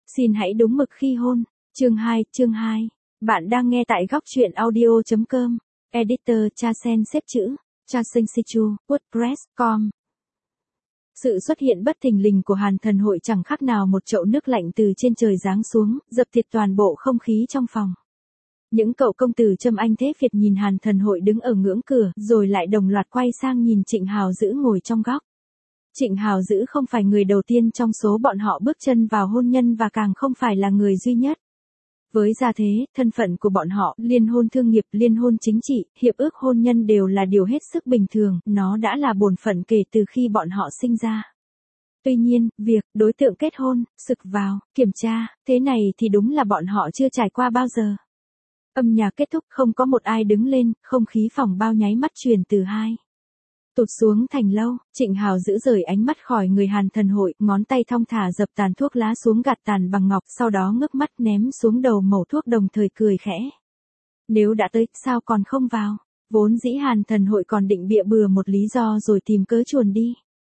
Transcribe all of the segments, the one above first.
Xin hãy đúng mực khi hôn. Chương 2. Bạn đang nghe tại góc truyện audio.com. Editor Chasen xếp chữ. Chasen Sichu, WordPress.com. Sự xuất hiện bất thình lình của Hàn Thần Hội chẳng khác nào một chậu nước lạnh từ trên trời giáng xuống, dập thịt toàn bộ không khí trong phòng. Những cậu công tử Trâm Anh Thế Việt nhìn Hàn Thần Hội đứng ở ngưỡng cửa, rồi lại đồng loạt quay sang nhìn Trịnh Hào Dữ ngồi trong góc. Trịnh Hào Dữ không phải người đầu tiên trong số bọn họ bước chân vào hôn nhân và càng không phải là người duy nhất. Với gia thế, thân phận của bọn họ, liên hôn thương nghiệp, liên hôn chính trị, hiệp ước hôn nhân đều là điều hết sức bình thường, nó đã là bổn phận kể từ khi bọn họ sinh ra. Tuy nhiên, việc đối tượng kết hôn, sực vào, kiểm tra, thế này thì đúng là bọn họ chưa trải qua bao giờ. Âm nhạc kết thúc, không có một ai đứng lên, không khí phòng bao nháy mắt chuyển từ hai tụt xuống thành lâu. Trịnh Hào Dữ rời ánh mắt khỏi người Hàn Thần Hội, ngón tay thong thả dập tàn thuốc lá xuống gạt tàn bằng ngọc, sau đó ngước mắt ném xuống đầu mẩu thuốc đồng thời cười khẽ. Nếu đã tới, sao còn không vào? Vốn dĩ Hàn Thần Hội còn định bịa bừa một lý do rồi tìm cớ chuồn đi.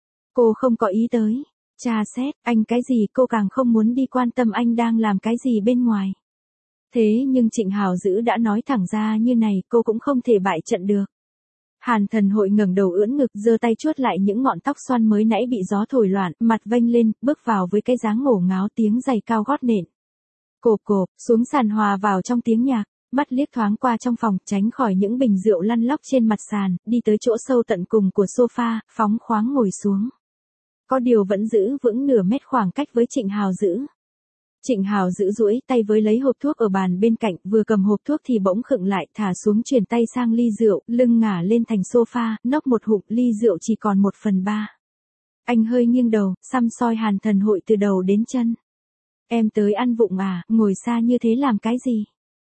Cô không có ý tới. Tra xét, anh cái gì, cô càng không muốn đi quan tâm anh đang làm cái gì bên ngoài. Thế nhưng Trịnh Hào Dữ đã nói thẳng ra như này, cô cũng không thể bại trận được. Hàn Thần Hội ngẩng đầu ưỡn ngực, giơ tay chuốt lại những ngọn tóc xoăn mới nãy bị gió thổi loạn, mặt vênh lên, bước vào với cái dáng ngổ ngáo, tiếng giày cao gót nện. Cộp cộp, xuống sàn hòa vào trong tiếng nhạc, mắt liếc thoáng qua trong phòng, tránh khỏi những bình rượu lăn lóc trên mặt sàn, đi tới chỗ sâu tận cùng của sofa, phóng khoáng ngồi xuống. Có điều vẫn giữ vững nửa mét khoảng cách với Trịnh Hào Dữ. Trịnh Hào Dữ duỗi tay với lấy hộp thuốc ở bàn bên cạnh, vừa cầm hộp thuốc thì bỗng khựng lại, thả xuống chuyển tay sang ly rượu, lưng ngả lên thành sofa, nốc một hụm, ly rượu chỉ còn 1/3. Anh hơi nghiêng đầu, săm soi Hàn Thần Hội từ đầu đến chân. Em tới ăn vụng à, ngồi xa như thế làm cái gì?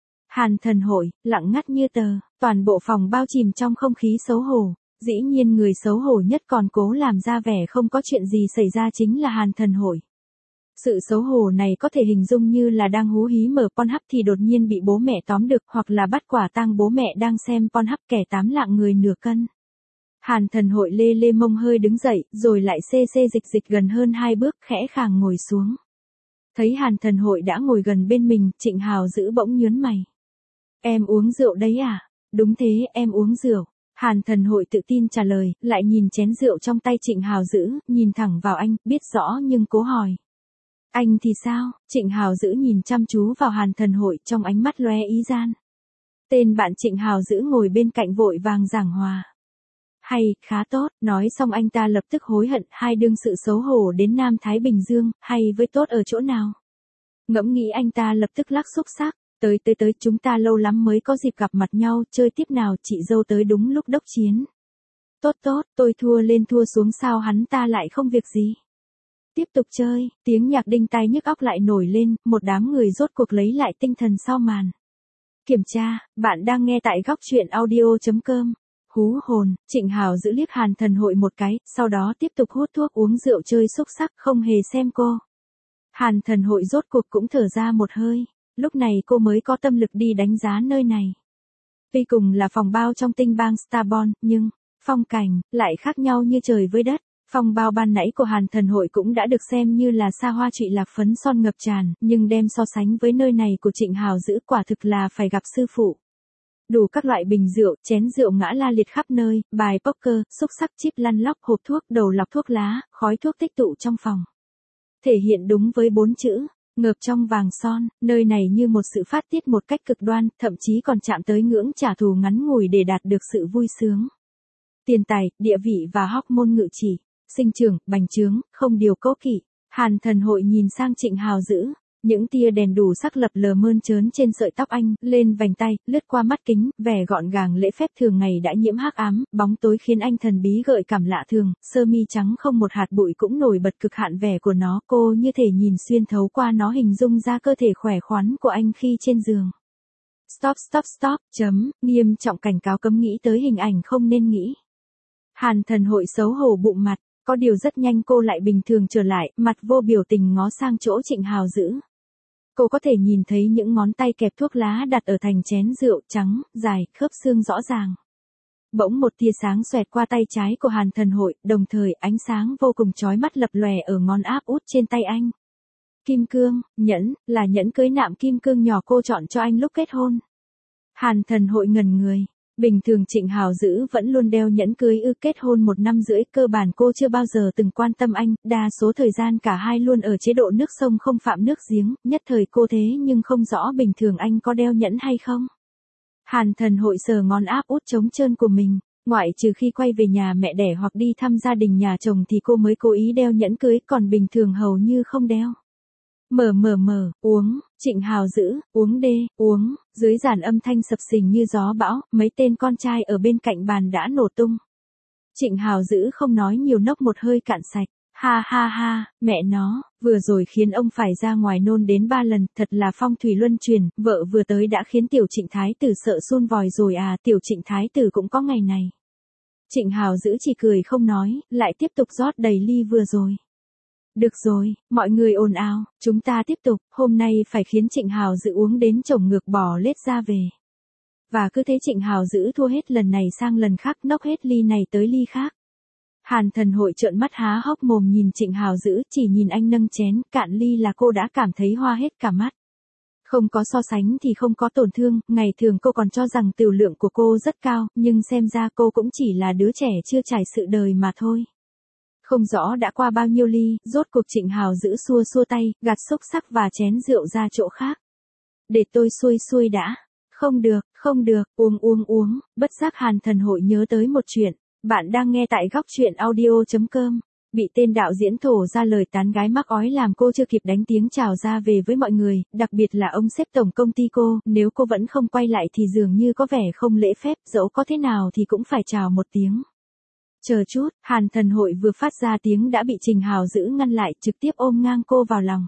Hàn Thần Hội, lặng ngắt như tờ, toàn bộ phòng bao chìm trong không khí xấu hổ. Dĩ nhiên người xấu hổ nhất còn cố làm ra vẻ không có chuyện gì xảy ra chính là Hàn Thần Hội. Sự xấu hổ này có thể hình dung như là đang hú hí mở Pornhub thì đột nhiên bị bố mẹ tóm được, hoặc là bắt quả tang bố mẹ đang xem Pornhub kẻ 8 lạng người nửa cân. Hàn Thần Hội lê lê mông hơi đứng dậy, rồi lại xê dịch gần hơn 2 bước, khẽ khàng ngồi xuống. Thấy Hàn Thần Hội đã ngồi gần bên mình, Trịnh Hào Dữ bỗng nhớn mày. Em uống rượu đấy à? Đúng thế, em uống rượu. Hàn Thần Hội tự tin trả lời, lại nhìn chén rượu trong tay Trịnh Hào Dữ, nhìn thẳng vào anh, biết rõ nhưng cố hỏi. Anh thì sao? Trịnh Hào Dữ nhìn chăm chú vào Hàn Thần Hội, trong ánh mắt lóe ý gian. Tên bạn Trịnh Hào Dữ ngồi bên cạnh vội vàng giảng hòa. Hay, khá tốt, nói xong anh ta lập tức hối hận, hai đương sự xấu hổ đến Nam Thái Bình Dương, hay với tốt ở chỗ nào? Ngẫm nghĩ anh ta lập tức lắc xúc sắc. Tới, chúng ta lâu lắm mới có dịp gặp mặt nhau, chơi tiếp nào, chị dâu tới đúng lúc đốc chiến. Tốt, tôi thua lên thua xuống sao hắn ta lại không việc gì. Tiếp tục chơi, tiếng nhạc đinh tai nhức óc lại nổi lên, một đám người rốt cuộc lấy lại tinh thần sau màn. Kiểm tra, bạn đang nghe tại góc truyện audio.com. Hú hồn, Trịnh Hào Dữ liếc Hàn Thần Hội một cái, sau đó tiếp tục hút thuốc uống rượu chơi xúc sắc, không hề xem cô. Hàn Thần Hội rốt cuộc cũng thở ra một hơi. Lúc này cô mới có tâm lực đi đánh giá nơi này. Tuy cùng là phòng bao trong tinh bang Starborn, nhưng phong cảnh lại khác nhau như trời với đất. Phòng bao ban nãy của Hàn Thần Hội cũng đã được xem như là xa hoa trụy lạc phấn son ngập tràn, nhưng đem so sánh với nơi này của Trịnh Hào Dữ quả thực là phải gặp sư phụ. Đủ các loại bình rượu, chén rượu ngã la liệt khắp nơi, bài poker, xúc sắc chip lăn lóc, hộp thuốc, đầu lọc thuốc lá, khói thuốc tích tụ trong phòng. Thể hiện đúng với 4 chữ. Ngợp trong vàng son, nơi này như một sự phát tiết một cách cực đoan, thậm chí còn chạm tới ngưỡng trả thù ngắn ngủi để đạt được sự vui sướng. Tiền tài, địa vị và hormone ngự chỉ, sinh trưởng, bành trướng, không điều cố kỵ. Hàn Thần Hội nhìn sang Trịnh Hào Dữ, những tia đèn đủ sắc lập lờ mơn trớn trên sợi tóc anh, lên vành tay, lướt qua mắt kính, vẻ gọn gàng lễ phép thường ngày đã nhiễm hắc ám, bóng tối khiến anh thần bí gợi cảm lạ thường, sơ mi trắng không một hạt bụi cũng nổi bật cực hạn vẻ của nó, cô như thể nhìn xuyên thấu qua nó hình dung ra cơ thể khỏe khoắn của anh khi trên giường. Stop, nghiêm trọng cảnh cáo cấm nghĩ tới hình ảnh không nên nghĩ. Hàn Thần Hội xấu hổ bụng mặt, có điều rất nhanh cô lại bình thường trở lại, mặt vô biểu tình ngó sang chỗ Trịnh Hào Dữ. Cô có thể nhìn thấy những ngón tay kẹp thuốc lá đặt ở thành chén rượu trắng, dài, khớp xương rõ ràng. Bỗng một tia sáng xoẹt qua tay trái của Hàn Thần Hội, đồng thời ánh sáng vô cùng chói mắt lập lòe ở ngón áp út trên tay anh. Kim cương, nhẫn, là nhẫn cưới nạm kim cương nhỏ cô chọn cho anh lúc kết hôn. Hàn Thần Hội ngẩn người. Bình thường Trịnh Hào Dữ vẫn luôn đeo nhẫn cưới kết hôn 1 năm rưỡi, cơ bản cô chưa bao giờ từng quan tâm anh, đa số thời gian cả hai luôn ở chế độ nước sông không phạm nước giếng, nhất thời cô thế nhưng không rõ bình thường anh có đeo nhẫn hay không. Hàn Thần Hội sờ ngón áp út trống trơn của mình, ngoại trừ khi quay về nhà mẹ đẻ hoặc đi thăm gia đình nhà chồng thì cô mới cố ý đeo nhẫn cưới, còn bình thường hầu như không đeo. Uống, Trịnh Hào Dữ, uống đê, uống, dưới dàn âm thanh sập sình như gió bão, mấy tên con trai ở bên cạnh bàn đã nổ tung. Trịnh Hào Dữ không nói nhiều, nốc một hơi cạn sạch, ha ha ha, mẹ nó, vừa rồi khiến ông phải ra ngoài nôn đến 3 lần, thật là phong thủy luân chuyển, vợ vừa tới đã khiến tiểu Trịnh Thái Tử sợ sun vòi rồi à, tiểu Trịnh Thái Tử cũng có ngày này. Trịnh Hào Dữ chỉ cười không nói, lại tiếp tục rót đầy ly vừa rồi. Được rồi, mọi người ồn ào, chúng ta tiếp tục, hôm nay phải khiến Trịnh Hào Dữ uống đến chổng ngược bò lết ra về. Và cứ thế Trịnh Hào Dữ thua hết lần này sang lần khác, nốc hết ly này tới ly khác. Hàn Thần Hội trợn mắt há hốc mồm nhìn Trịnh Hào Dữ, chỉ nhìn anh nâng chén, cạn ly là cô đã cảm thấy hoa hết cả mắt. Không có so sánh thì không có tổn thương, ngày thường cô còn cho rằng tửu lượng của cô rất cao, nhưng xem ra cô cũng chỉ là đứa trẻ chưa trải sự đời mà thôi. Không rõ đã qua bao nhiêu ly, rốt cuộc Trịnh Hào Dữ xua xua tay, gạt xúc xắc và chén rượu ra chỗ khác. Để tôi xuôi đã. Không được, uống, bất giác Hàn Thần Hội nhớ tới một chuyện. Bạn đang nghe tại góc truyện audio.com. Bị tên đạo diễn thổ ra lời tán gái mắc ói làm cô chưa kịp đánh tiếng chào ra về với mọi người, đặc biệt là ông sếp tổng công ty cô, nếu cô vẫn không quay lại thì dường như có vẻ không lễ phép, dẫu có thế nào thì cũng phải chào một tiếng. Chờ chút, Hàn Thần Hội vừa phát ra tiếng đã bị Trịnh Hào Dữ ngăn lại, trực tiếp ôm ngang cô vào lòng.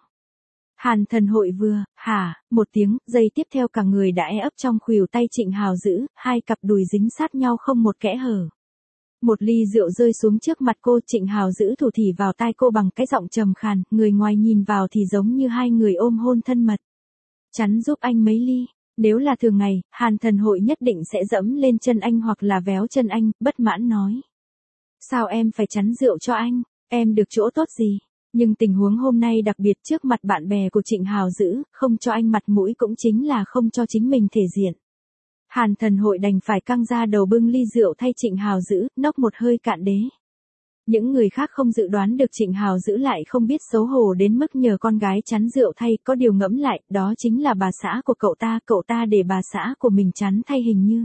Hàn Thần Hội vừa, một tiếng, giây tiếp theo cả người đã ấp trong khuỷu tay Trịnh Hào Dữ, hai cặp đùi dính sát nhau không một kẽ hở. Một ly rượu rơi xuống trước mặt cô, Trịnh Hào Dữ thủ thỉ vào tai cô bằng cái giọng trầm khàn, người ngoài nhìn vào thì giống như hai người ôm hôn thân mật. Chắn giúp anh mấy ly. Nếu là thường ngày, Hàn Thần Hội nhất định sẽ dẫm lên chân anh hoặc là véo chân anh, bất mãn nói. Sao em phải chắn rượu cho anh, em được chỗ tốt gì? Nhưng tình huống hôm nay đặc biệt, trước mặt bạn bè của Trịnh Hào Dữ, không cho anh mặt mũi cũng chính là không cho chính mình thể diện. Hàn Thần Hội đành phải căng ra đầu bưng ly rượu thay Trịnh Hào Dữ, nốc một hơi cạn đế. Những người khác không dự đoán được Trịnh Hào Dữ lại không biết xấu hổ đến mức nhờ con gái chắn rượu thay, có điều ngẫm lại, đó chính là bà xã của cậu ta để bà xã của mình chắn thay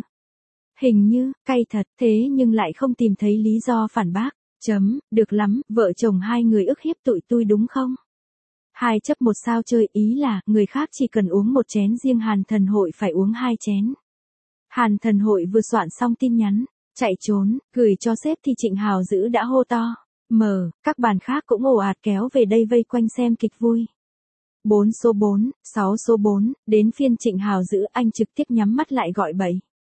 Hình như, cay thật, thế nhưng lại không tìm thấy lý do phản bác. Được lắm, vợ chồng hai người ức hiếp tụi tôi đúng không? 2 chấp 1 sao chơi, ý là, người khác chỉ cần uống một chén, riêng Hàn Thần Hội phải uống 2 chén. Hàn Thần Hội vừa soạn xong tin nhắn, chạy trốn, gửi cho sếp thì Trịnh Hào Dữ đã hô to. Các bàn khác cũng ồ ạt kéo về đây vây quanh xem kịch vui. 4 số 4, 6 số 4, đến phiên Trịnh Hào Dữ, anh trực tiếp nhắm mắt lại gọi bậy.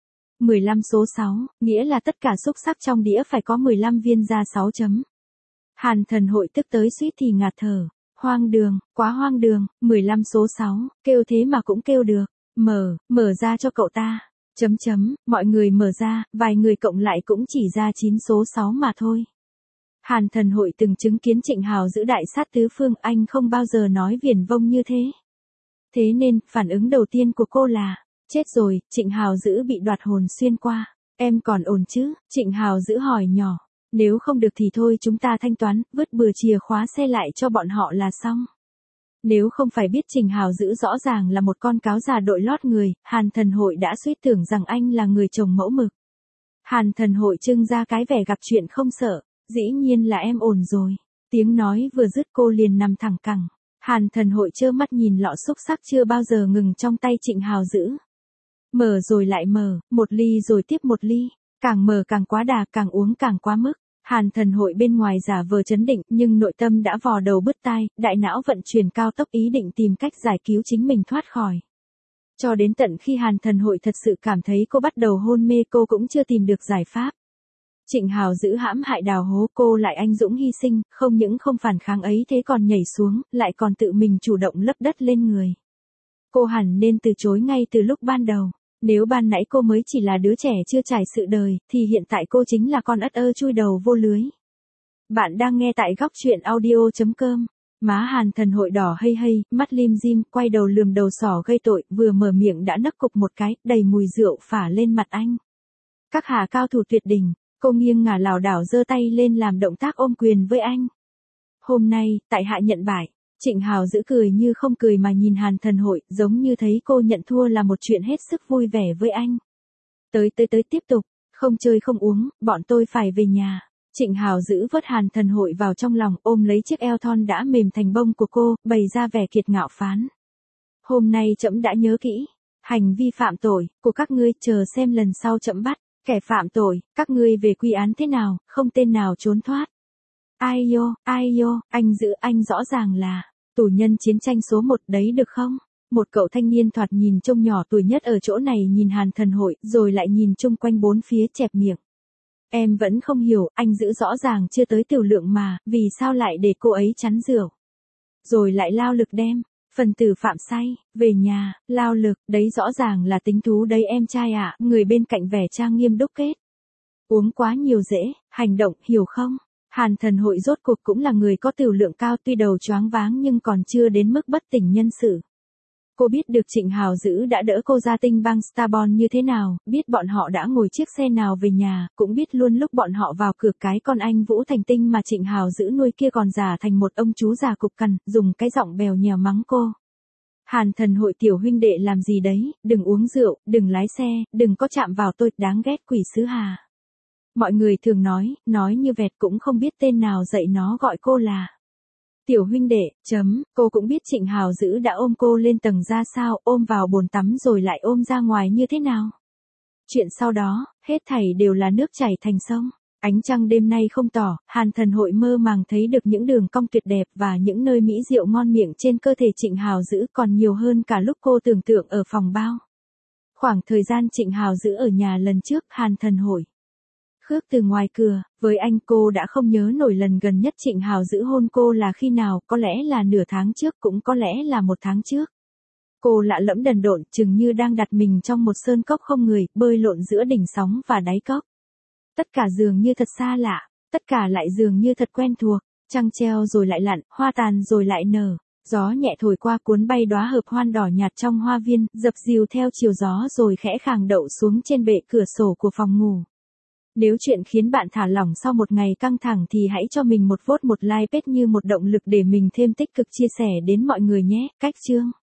15 số 6, nghĩa là tất cả xúc xắc trong đĩa phải có 15 viên ra 6 chấm. Hàn Thần Hội tức tới suýt thì ngạt thở. Hoang đường, quá hoang đường, 15 số 6, kêu thế mà cũng kêu được. Mở ra cho cậu ta. Mọi người mở ra, vài người cộng lại cũng chỉ ra 9 số 6 mà thôi. Hàn Thần Hội từng chứng kiến Trịnh Hào Dữ đại sát tứ phương, anh không bao giờ nói viển vông như thế. Thế nên, phản ứng đầu tiên của cô là, chết rồi, Trịnh Hào Dữ bị đoạt hồn xuyên qua. Em còn ổn chứ? Trịnh Hào Dữ hỏi nhỏ. Nếu không được thì thôi chúng ta thanh toán, vứt bừa chìa khóa xe lại cho bọn họ là xong. Nếu không phải biết Trịnh Hào Dữ rõ ràng là một con cáo già đội lót người, Hàn Thần Hội đã suýt tưởng rằng anh là người chồng mẫu mực. Hàn Thần Hội trưng ra cái vẻ gặp chuyện không sợ, dĩ nhiên là em ổn rồi. Tiếng nói vừa dứt cô liền nằm thẳng cẳng. Hàn Thần Hội trơ mắt nhìn lọ xúc xắc chưa bao giờ ngừng trong tay Trịnh Hào Dữ. Mở rồi lại mở, một ly rồi tiếp một ly, càng mở càng quá đà, càng uống càng quá mức. Hàn Thần Hội bên ngoài giả vờ trấn định, nhưng nội tâm đã vò đầu bứt tai, đại não vận chuyển cao tốc ý định tìm cách giải cứu chính mình thoát khỏi. Cho đến tận khi Hàn Thần Hội thật sự cảm thấy cô bắt đầu hôn mê, cô cũng chưa tìm được giải pháp. Trịnh Hào Dữ hãm hại đào hố cô lại anh dũng hy sinh, không những không phản kháng ấy thế còn nhảy xuống, lại còn tự mình chủ động lấp đất lên người. Cô hẳn nên từ chối ngay từ lúc ban đầu. Nếu ban nãy cô mới chỉ là đứa trẻ chưa trải sự đời, thì hiện tại cô chính là con ất ơ chui đầu vô lưới. Bạn đang nghe tại góc truyện audio.com. Má Hàn Thần Hội đỏ hây hây, mắt lim dim, quay đầu lườm đầu sỏ gây tội, vừa mở miệng đã nấc cục một cái, đầy mùi rượu phả lên mặt anh. Các hạ cao thủ tuyệt đỉnh, cô nghiêng ngả lảo đảo giơ tay lên làm động tác ôm quyền với anh. Hôm nay, tại hạ nhận bại. Trịnh Hào giữ cười như không cười mà nhìn Hàn Thần Hội, giống như thấy cô nhận thua là một chuyện hết sức vui vẻ với anh. Tới tiếp tục, không chơi không uống, bọn tôi phải về nhà. Trịnh Hào giữ vớt Hàn Thần Hội vào trong lòng, ôm lấy chiếc eo thon đã mềm thành bông của cô, bày ra vẻ kiệt ngạo phán. Hôm nay trẫm đã nhớ kỹ, hành vi phạm tội của các ngươi, chờ xem lần sau trẫm bắt kẻ phạm tội, các ngươi về quy án thế nào, không tên nào trốn thoát. Ai yo, anh giữ anh rõ ràng là tù nhân chiến tranh số 1 đấy được không? Một cậu thanh niên thoạt nhìn trông nhỏ tuổi nhất ở chỗ này nhìn Hàn Thần Hội, rồi lại nhìn chung quanh bốn phía chẹp miệng. Em vẫn không hiểu, anh giữ rõ ràng chưa tới tiểu lượng mà, vì sao lại để cô ấy chắn rượu? Rồi lại lao lực đem phần tử phạm say về nhà, lao lực, đấy rõ ràng là tính thú đấy em trai ạ. Người bên cạnh vẻ trang nghiêm đúc kết. Uống quá nhiều dễ, hành động, hiểu không? Hàn Thần Hội rốt cuộc cũng là người có tiểu lượng cao, tuy đầu choáng váng nhưng còn chưa đến mức bất tỉnh nhân sự. Cô biết được Trịnh Hào Dữ đã đỡ cô ra tinh bang Starborn như thế nào, biết bọn họ đã ngồi chiếc xe nào về nhà, cũng biết luôn lúc bọn họ vào cửa cái con anh Vũ Thành Tinh mà Trịnh Hào Dữ nuôi kia còn giả thành một ông chú già cục cằn, dùng cái giọng bèo nhèo mắng cô. Hàn Thần Hội tiểu huynh đệ làm gì đấy, đừng uống rượu, đừng lái xe, đừng có chạm vào tôi, đáng ghét quỷ sứ Hà. Mọi người thường nói như vẹt, cũng không biết tên nào dạy nó gọi cô là tiểu huynh đệ, cô cũng biết Trịnh Hào Dữ đã ôm cô lên tầng ra sao, ôm vào bồn tắm rồi lại ôm ra ngoài như thế nào. Chuyện sau đó, hết thảy đều là nước chảy thành sông. Ánh trăng đêm nay không tỏ, Hàn Thần Hội mơ màng thấy được những đường cong tuyệt đẹp và những nơi mỹ diệu ngon miệng trên cơ thể Trịnh Hào Dữ còn nhiều hơn cả lúc cô tưởng tượng ở phòng bao. Khoảng thời gian Trịnh Hào Dữ ở nhà lần trước, Hàn Thần Hội khước từ ngoài cửa, với anh cô đã không nhớ nổi lần gần nhất Trịnh Hào Dữ hôn cô là khi nào, có lẽ là nửa tháng trước, cũng có lẽ là 1 tháng trước. Cô lạ lẫm đần độn, chừng như đang đặt mình trong một sơn cốc không người, bơi lộn giữa đỉnh sóng và đáy cốc. Tất cả dường như thật xa lạ, tất cả lại dường như thật quen thuộc, trăng treo rồi lại lặn, hoa tàn rồi lại nở. Gió nhẹ thổi qua cuốn bay đóa hợp hoan đỏ nhạt trong hoa viên, dập dìu theo chiều gió rồi khẽ khàng đậu xuống trên bệ cửa sổ của phòng ngủ. Nếu chuyện khiến bạn thả lỏng sau một ngày căng thẳng thì hãy cho mình một vote, một like page như một động lực để mình thêm tích cực chia sẻ đến mọi người nhé. Cách chương